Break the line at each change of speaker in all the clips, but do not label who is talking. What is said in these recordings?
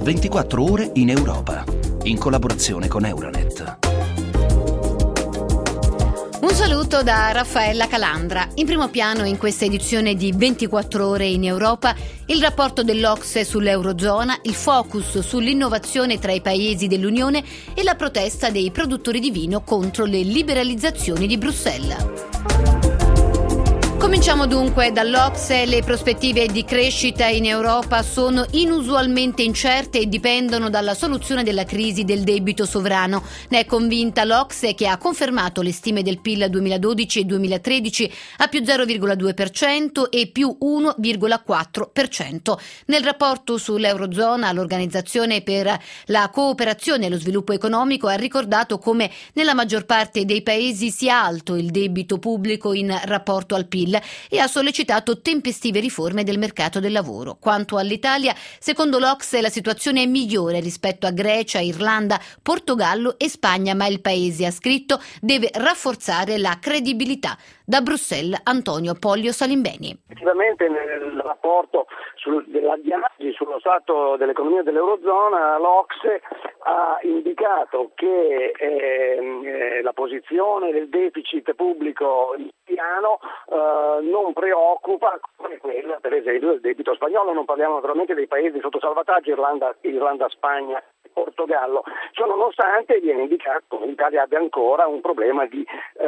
24 ore in Europa, in collaborazione con Euronet.
Un saluto da Raffaella Calandra. In primo piano in questa edizione di 24 ore in Europa, il rapporto dell'OCSE sull'Eurozona, il focus sull'innovazione tra i paesi dell'Unione e la protesta dei produttori di vino contro le liberalizzazioni di Bruxelles. Cominciamo dunque dall'OCSE. Le prospettive di crescita in Europa sono inusualmente incerte e dipendono dalla soluzione della crisi del debito sovrano. Ne è convinta l'OCSE, che ha confermato le stime del PIL 2012 e 2013 a più 0,2% e più 1,4%. Nel rapporto sull'Eurozona, l'Organizzazione per la cooperazione e lo sviluppo economico ha ricordato come nella maggior parte dei paesi sia alto il debito pubblico in rapporto al PIL e ha sollecitato tempestive riforme del mercato del lavoro. Quanto all'Italia, secondo l'OCSE la situazione è migliore rispetto a Grecia, Irlanda, Portogallo e Spagna, ma il paese, ha scritto, deve rafforzare la credibilità. Da Bruxelles, Antonio Pollio Salimbeni.
Effettivamente nel rapporto della diagnosi sullo stato dell'economia dell'Eurozona, l'OCSE ha indicato che la posizione del deficit pubblico italiano non preoccupa come quella per esempio del debito spagnolo. Non parliamo naturalmente dei paesi sotto salvataggio, Irlanda, Spagna, Portogallo. Ciò nonostante viene indicato che l'Italia abbia ancora un problema di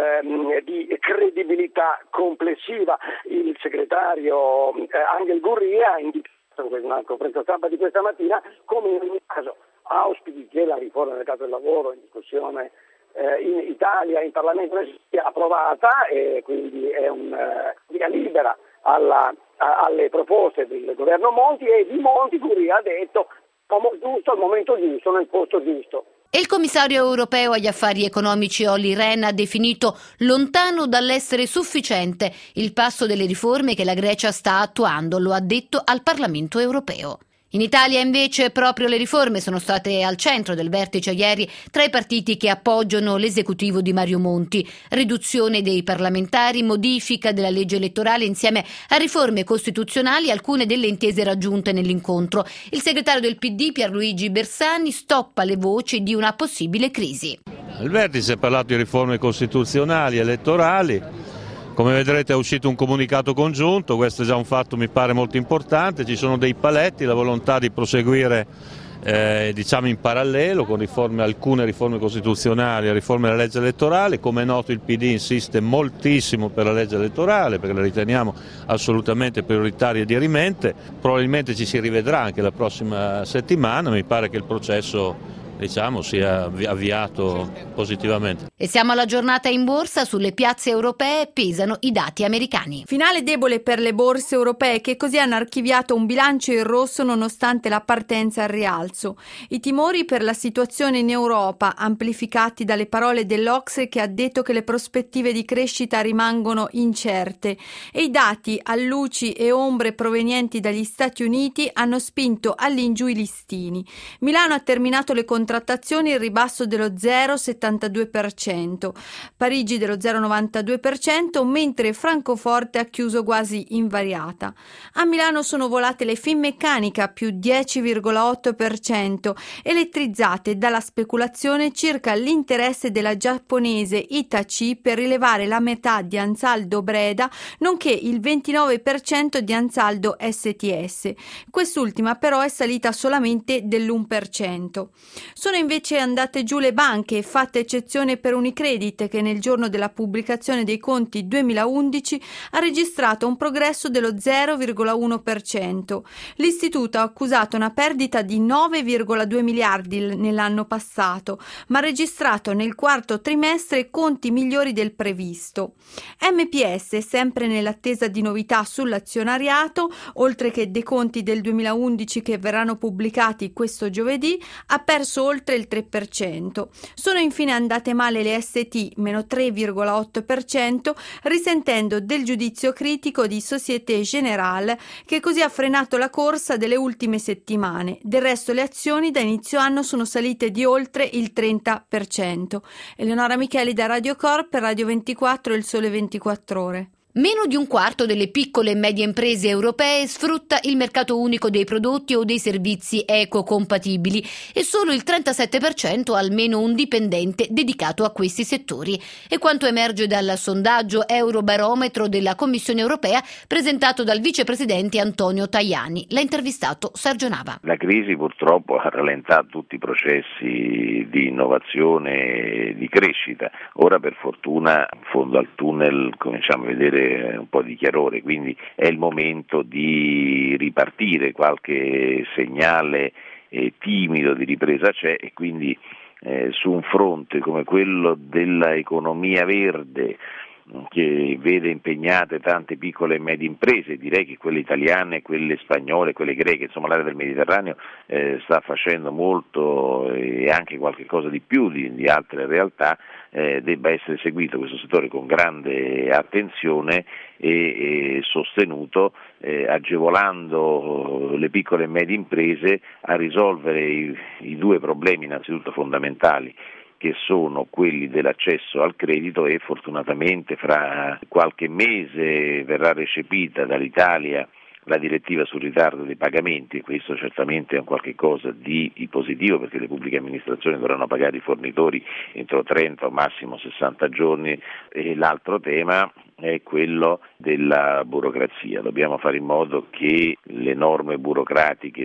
credibilità complessiva. Il segretario Angel Gurria ha indicato in una conferenza stampa di questa mattina come in ogni caso auspichi che la riforma del mercato del lavoro in discussione in Italia, in Parlamento, sia approvata, e quindi è una via libera alle proposte del governo Monti, e di Monti Gurria ha detto l'uomo giusto al momento giusto, nel posto giusto.
E il commissario europeo agli affari economici Olli Rehn ha definito lontano dall'essere sufficiente il passo delle riforme che la Grecia sta attuando, lo ha detto al Parlamento europeo. In Italia invece proprio le riforme sono state al centro del vertice ieri tra i partiti che appoggiano l'esecutivo di Mario Monti. Riduzione dei parlamentari, modifica della legge elettorale insieme a riforme costituzionali, alcune delle intese raggiunte nell'incontro. Il segretario del PD Pierluigi Bersani stoppa le voci di una possibile crisi.
Il vertice ha parlato di riforme costituzionali, elettorali. Come vedrete è uscito un comunicato congiunto, questo è già un fatto mi pare molto importante, ci sono dei paletti, la volontà di proseguire in parallelo con alcune riforme costituzionali e riforme della legge elettorale. Come è noto il PD insiste moltissimo per la legge elettorale perché la riteniamo assolutamente prioritaria e dirimente, probabilmente ci si rivedrà anche la prossima settimana, mi pare che il processo sia avviato positivamente.
E siamo alla giornata in borsa. Sulle piazze europee pesano i dati americani.
Finale debole per le borse europee, che così hanno archiviato un bilancio in rosso nonostante la partenza al rialzo. I timori per la situazione in Europa, amplificati dalle parole dell'OCSE, che ha detto che le prospettive di crescita rimangono incerte, e i dati a luci e ombre provenienti dagli Stati Uniti hanno spinto all'ingiù i listini. Milano ha terminato le contrattazioni in ribasso dello 0,72%, Parigi dello 0,92%, mentre Francoforte ha chiuso quasi invariata. A Milano sono volate le Finmeccanica più 10,8%, elettrizzate dalla speculazione circa l'interesse della giapponese Hitachi per rilevare la metà di Ansaldo Breda, nonché il 29% di Ansaldo STS. Quest'ultima però è salita solamente dell'1%. Sono invece andate giù le banche, fatta eccezione per Unicredit, che nel giorno della pubblicazione dei conti 2011 ha registrato un progresso dello 0,1%. L'istituto ha accusato una perdita di 9,2 miliardi nell'anno passato, ma ha registrato nel quarto trimestre conti migliori del previsto. MPS, sempre nell'attesa di novità sull'azionariato, oltre che dei conti del 2011 che verranno pubblicati questo giovedì, ha perso oltre il 3%. Sono infine andate male le ST, meno 3,8%, risentendo del giudizio critico di Société Générale, che così ha frenato la corsa delle ultime settimane. Del resto le azioni da inizio anno sono salite di oltre il 30%. Eleonora Micheli da Radio Corp per Radio 24 e Il Sole 24 Ore.
Meno di un quarto delle piccole e medie imprese europee sfrutta il mercato unico dei prodotti o dei servizi ecocompatibili e solo il 37% ha almeno un dipendente dedicato a questi settori. E quanto emerge dal sondaggio Eurobarometro della Commissione europea presentato dal vicepresidente Antonio Tajani. L'ha intervistato Sergio Nava.
La crisi purtroppo ha rallentato tutti i processi di innovazione e di crescita. Ora per fortuna in fondo al tunnel cominciamo a vedere un po' di chiarore, quindi è il momento di ripartire, qualche segnale timido di ripresa c'è e quindi su un fronte come quello dell'economia verde che vede impegnate tante piccole e medie imprese, direi che quelle italiane, quelle spagnole, quelle greche, insomma l'area del Mediterraneo sta facendo molto e anche qualche cosa di più di altre realtà, debba essere seguito questo settore con grande attenzione e sostenuto, agevolando le piccole e medie imprese a risolvere i due problemi innanzitutto fondamentali, che sono quelli dell'accesso al credito e fortunatamente fra qualche mese verrà recepita dall'Italia la direttiva sul ritardo dei pagamenti e questo certamente è un qualche cosa di positivo perché le pubbliche amministrazioni dovranno pagare i fornitori entro 30 o massimo 60 giorni e l'altro tema è quello della burocrazia. Dobbiamo fare in modo che le norme burocratiche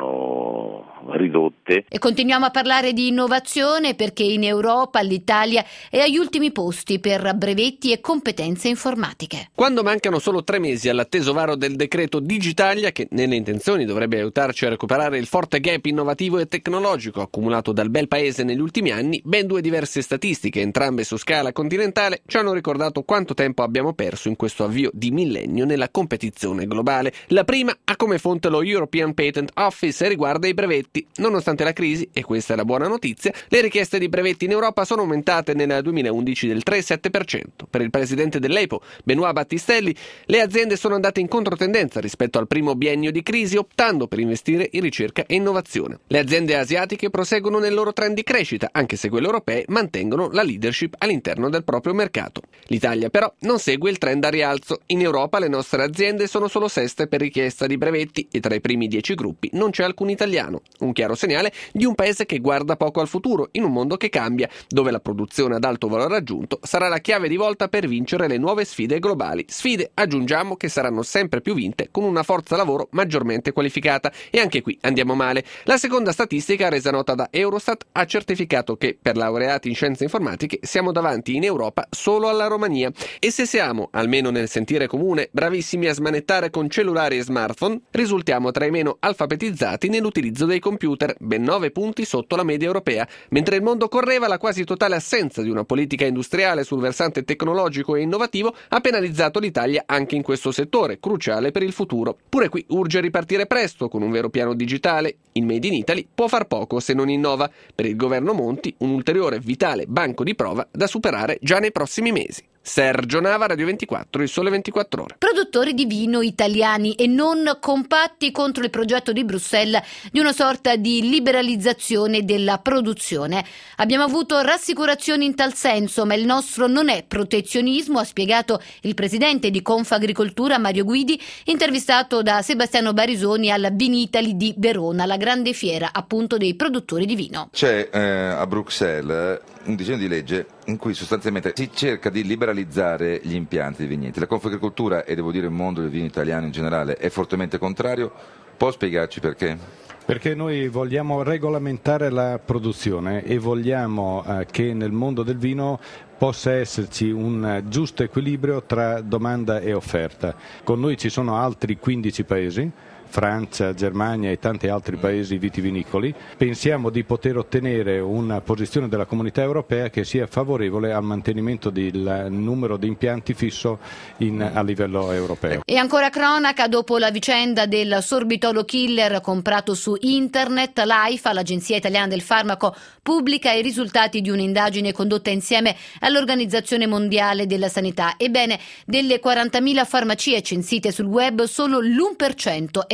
siano ridotte.
E continuiamo a parlare di innovazione perché in Europa l'Italia è agli ultimi posti per brevetti e competenze informatiche.
Quando mancano solo 3 mesi all'atteso varo del decreto Digitalia, che nelle intenzioni dovrebbe aiutarci a recuperare il forte gap innovativo e tecnologico accumulato dal bel paese negli ultimi anni, ben 2 diverse statistiche, entrambe su scala continentale, ci hanno ricordato quanto tempo abbiamo perso in questo avvio di millennio nella competizione globale. La prima ha come fonte lo European Patent Office e riguarda i brevetti. Nonostante la crisi, e questa è la buona notizia, le richieste di brevetti in Europa sono aumentate nel 2011 del 3,7%. Per il presidente dell'EPO, Benoît Battistelli, le aziende sono andate in controtendenza rispetto al primo biennio di crisi, optando per investire in ricerca e innovazione. Le aziende asiatiche proseguono nel loro trend di crescita, anche se quelle europee mantengono la leadership all'interno del proprio mercato. L'Italia però non segue il trend a rialzo. In Europa le nostre aziende sono solo seste per richiesta di brevetti e tra i primi 10 gruppi non c'è alcun italiano. Un chiaro segnale di un paese che guarda poco al futuro in un mondo che cambia, dove la produzione ad alto valore aggiunto sarà la chiave di volta per vincere le nuove sfide globali. Sfide, aggiungiamo, che saranno sempre più vinte con una forza lavoro maggiormente qualificata. E anche qui andiamo male. La seconda statistica, resa nota da Eurostat, ha certificato che per laureati in scienze informatiche siamo davanti in Europa solo alla Romania. E se siamo, almeno nel sentire comune, bravissimi a smanettare con cellulari e smartphone, risultiamo tra i meno alfabetizzati nell'utilizzo dei computer, ben 9 punti sotto la media europea. Mentre il mondo correva, la quasi totale assenza di una politica industriale sul versante tecnologico e innovativo ha penalizzato l'Italia anche in questo settore, cruciale per il futuro. Pure qui urge ripartire presto con un vero piano digitale. Il Made in Italy può far poco se non innova. Per il governo Monti un ulteriore vitale banco di prova da superare già nei prossimi mesi. Sergio Nava, Radio 24, Il Sole 24 Ore.
Produttori di vino italiani e non compatti contro il progetto di Bruxelles di una sorta di liberalizzazione della produzione. Abbiamo avuto rassicurazioni in tal senso, ma il nostro non è protezionismo, ha spiegato il presidente di Confagricoltura Mario Guidi, intervistato da Sebastiano Barisoni alla Vinitaly di Verona, la grande fiera appunto dei produttori di vino.
C'è a Bruxelles un disegno di legge in cui sostanzialmente si cerca di liberalizzare gli impianti di vigneti. La Confagricoltura e devo dire il mondo del vino italiano in generale è fortemente contrario. Può spiegarci perché?
Perché noi vogliamo regolamentare la produzione e vogliamo che nel mondo del vino possa esserci un giusto equilibrio tra domanda e offerta. Con noi ci sono altri 15 paesi, Francia, Germania e tanti altri paesi vitivinicoli. Pensiamo di poter ottenere una posizione della Comunità Europea che sia favorevole al mantenimento del numero di impianti fisso a livello europeo.
E ancora cronaca, dopo la vicenda del sorbitolo killer comprato su internet, l'AIFA, l'Agenzia Italiana del Farmaco, pubblica i risultati di un'indagine condotta insieme all'Organizzazione Mondiale della Sanità. Ebbene, delle 40.000 farmacie censite sul web, solo l'1% è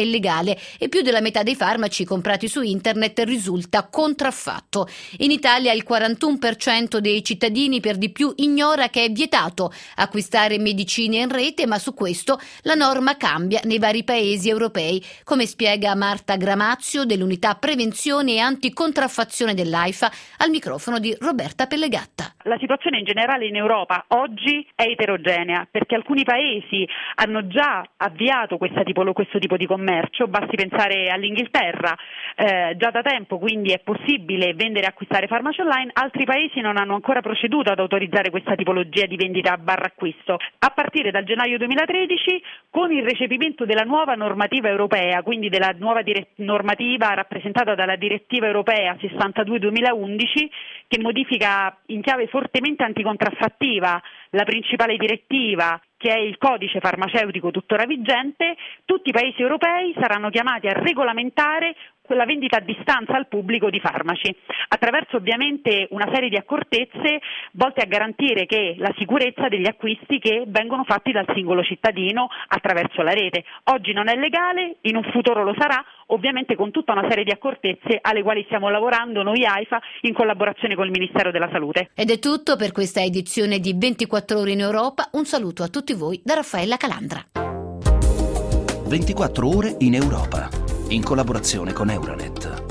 illegale e più della metà dei farmaci comprati su internet risulta contraffatto. In Italia il 41% dei cittadini per di più ignora che è vietato acquistare medicine in rete, ma su questo la norma cambia nei vari paesi europei, come spiega Marta Gramazio dell'unità prevenzione e anticontraffazione dell'AIFA al microfono di Roberta Pellegatta.
La situazione in generale in Europa oggi è eterogenea perché alcuni paesi hanno già avviato questo tipo di commercio, basti pensare all'Inghilterra, già da tempo quindi è possibile vendere e acquistare farmaci online, altri paesi non hanno ancora proceduto ad autorizzare questa tipologia di vendita /acquisto. A partire dal gennaio 2013, con il recepimento della nuova normativa europea, quindi della nuova normativa rappresentata dalla direttiva europea 62/2011, che modifica in chiave fortemente anticontraffattiva la principale direttiva, che è il codice farmaceutico tuttora vigente, tutti i paesi europei saranno chiamati a regolamentare quella vendita a distanza al pubblico di farmaci, attraverso ovviamente una serie di accortezze volte a garantire che la sicurezza degli acquisti che vengono fatti dal singolo cittadino attraverso la rete. Oggi non è legale, in un futuro lo sarà, ovviamente con tutta una serie di accortezze alle quali stiamo lavorando noi AIFA in collaborazione con il Ministero della Salute.
Ed è tutto per questa edizione di 24 ore in Europa. Un saluto a tutti voi da Raffaella Calandra.
24 ore in Europa, in collaborazione con Euronet.